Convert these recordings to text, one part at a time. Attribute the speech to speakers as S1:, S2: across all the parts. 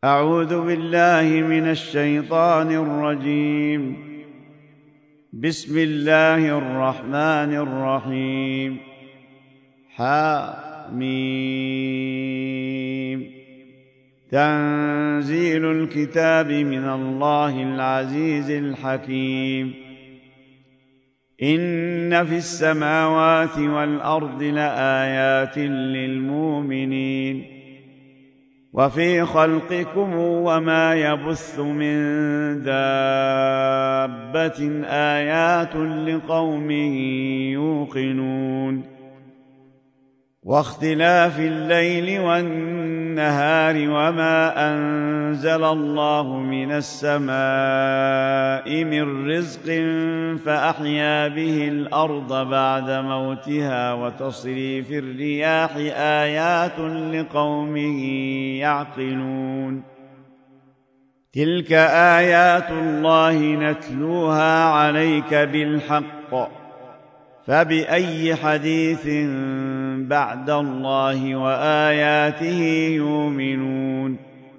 S1: أعوذ بالله من الشيطان الرجيم. بسم الله الرحمن الرحيم. حميم. تنزيل الكتاب من الله العزيز الحكيم. إن في السماوات والأرض لآيات للمؤمنين وفي خلقكم وما يبث من دابة آيات لقوم يوقنون. واختلاف الليل والنهار وما أنزل الله من السماء من رزق فأحيا به الأرض بعد موتها وتصريف الرياح آيات لقوم يعقلون. تلك آيات الله نتلوها عليك بالحق فبأي حديث بعد الله وآياته يؤمنون.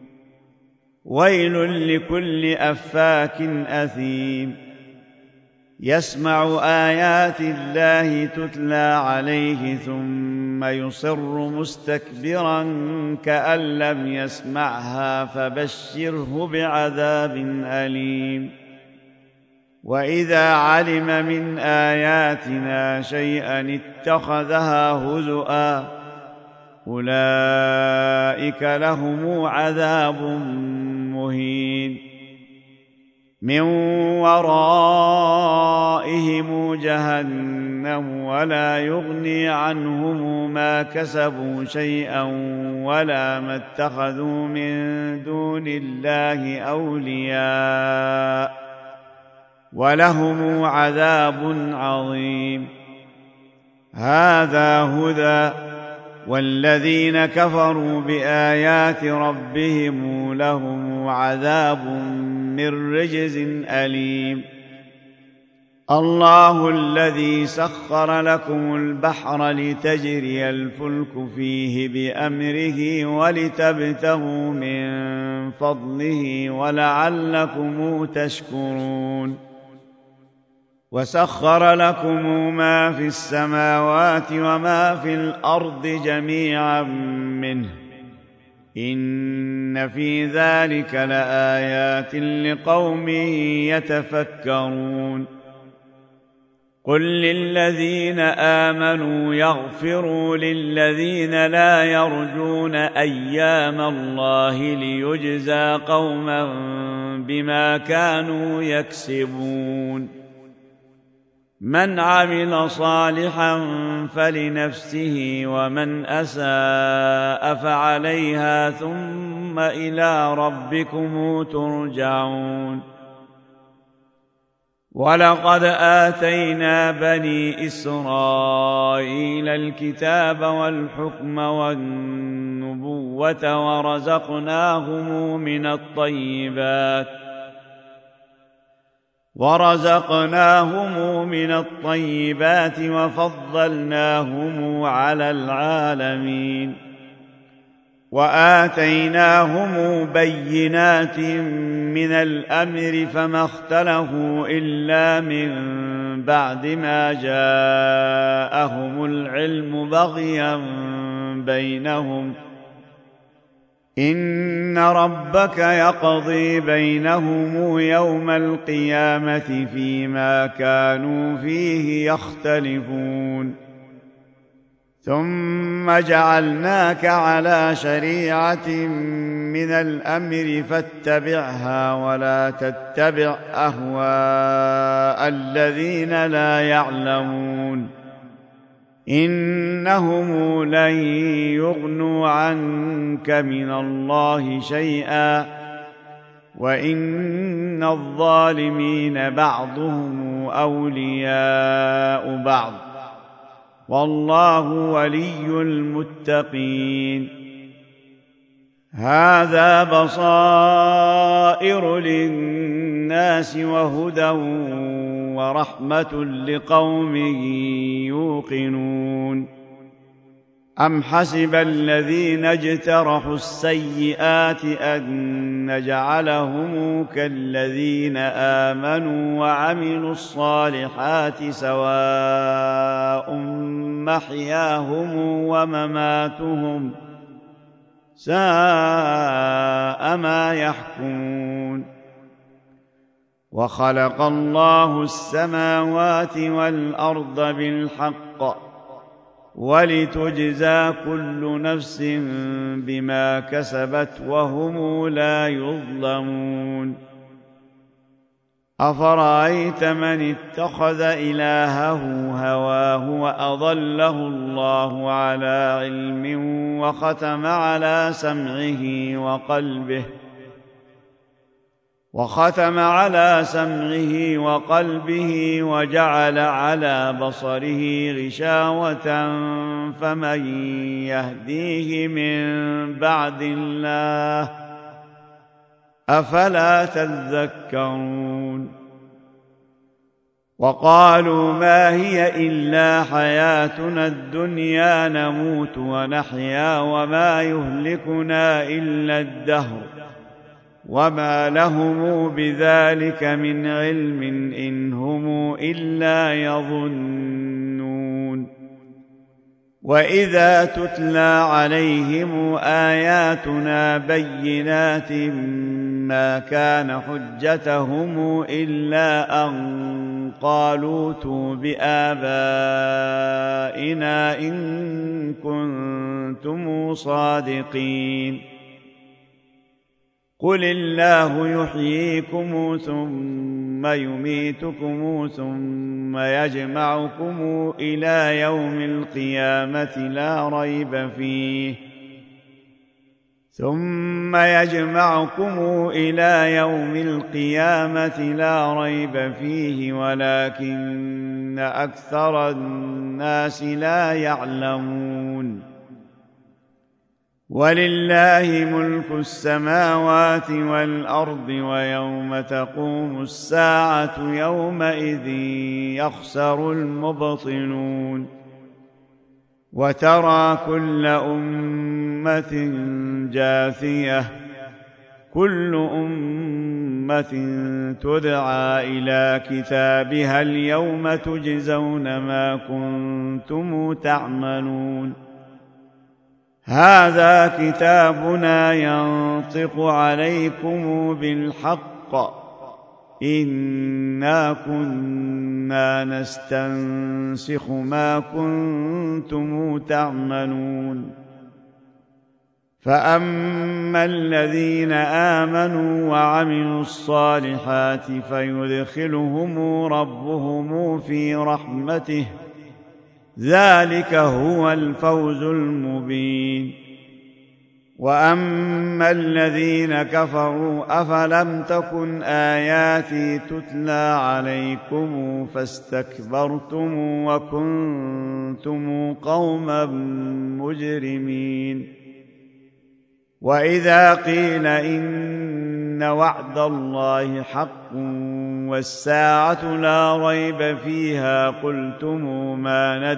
S1: ويل لكل أفاك أثيم يسمع آيات الله تتلى عليه ثم يصر مستكبرا كأن لم يسمعها فبشره بعذاب أليم. وإذا علم من آياتنا شيئا اتخذها هزؤا أولئك لهم عذاب مهين. من ورائهم جهنم ولا يغني عنهم ما كسبوا شيئا ولا ما اتخذوا من دون الله أولياء ولهم عذاب عظيم. هذا هدى والذين كفروا بآيات ربهم لهم عذاب من رجز أليم. الله الذي سخر لكم البحر لتجري الفلك فيه بأمره ولتبتغوا من فضله ولعلكم تشكرون. وسخر لكم ما في السماوات وما في الأرض جميعا منه إن في ذلك لآيات لقوم يتفكرون. قل للذين آمنوا يغفروا للذين لا يرجون أيام الله ليجزى قوما بما كانوا يكسبون. من عمل صالحا فلنفسه ومن أساء فعليها ثم إلى ربكم ترجعون. ولقد آتينا بني إسرائيل الكتاب والحكم والنبوة ورزقناهم من الطيبات وفضلناهم على العالمين. وآتيناهم بينات من الأمر فما اختلفوا إلا من بعد ما جاءهم العلم بغيا بينهم. إن ربك يقضي بينهم يوم القيامة فيما كانوا فيه يختلفون. ثم جعلناك على شريعة من الأمر فاتبعها ولا تتبع أهواء الذين لا يعلمون إنهم لن يغنوا عنك من الله شيئا وإن الظالمين بعضهم أولياء بعض والله ولي المتقين. هذا بصائر للناس وهدى ورحمة لقوم يوقنون. أم حسب الذين اجترحوا السيئات أن نجعلهم كالذين آمنوا وعملوا الصالحات سواء محياهم ومماتهم ساء ما يحكمون. وخلق الله السماوات والأرض بالحق ولتجزى كل نفس بما كسبت وهم لا يظلمون. أفرأيت من اتخذ إلهه هواه وأضله الله على علم وختم على سمعه وقلبه وجعل على بصره غشاوة فمن يهديه من بعد الله أفلا تذكرون. وقالوا ما هي إلا حياتنا الدنيا نموت ونحيا وما يهلكنا إلا الدهر وما لهم بذلك من علم إن هم إلا يظنون. وإذا تتلى عليهم آياتنا بينات ما كان حجتهم إلا أن قالوا ائتوا بآبائنا إن كنتم صادقين. قل الله يحييكم ثم يميتكم ثم يجمعكم إلى يوم القيامة لا ريب فيه ولكن أكثر الناس لا يعلمون. ولله ملك السماوات والأرض ويوم تقوم الساعة يومئذ يخسر المبطلون. وترى كل أمة جاثية كل أمة تدعى إلى كتابها اليوم تجزون ما كنتم تعملون. هذا كتابنا ينطق عليكم بالحق إنا كنا نستنسخ ما كنتم تعملون. فأما الذين آمنوا وعملوا الصالحات فيدخلهم ربهم في رحمته ذلك هو الفوز المبين. وأما الذين كفروا أفلم تكن آياتي تتلى عليكم فاستكبرتم وكنتم قوما مجرمين. وإذا قيل إن وعد الله حق والساعة لا ريب فيها قلتم ما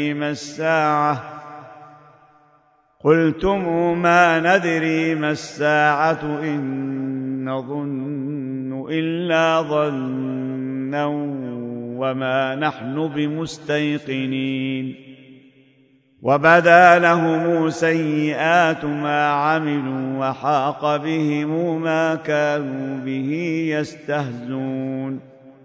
S1: ندري ما الساعة إن نظن إلا ظنا وما نحن بمستيقنين. وبدا لهم سيئات ما عملوا وحاق بهم ما كانوا به يستهزون.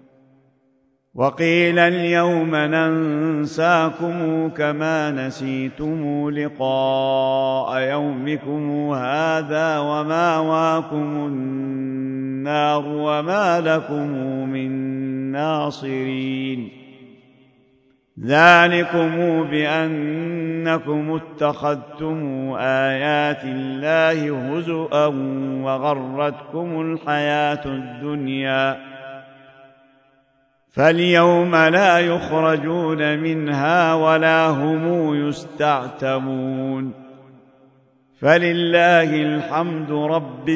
S1: وقيل اليوم ننساكم كما نسيتم لقاء يومكم هذا ومأواكم النار وما لكم من ناصرين. ذلكم بأنكم اتخذتم آيات الله هزؤا وغرتكم الحياة الدنيا فاليوم لا يخرجون منها ولا هم يستعتبون. فلله الحمد رب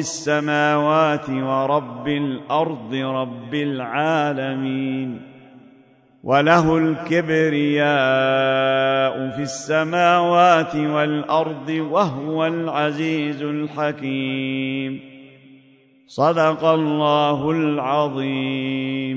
S1: السماوات ورب الأرض رب العالمين. وله الكبرياء في السماوات والأرض وهو العزيز الحكيم. صدق الله العظيم.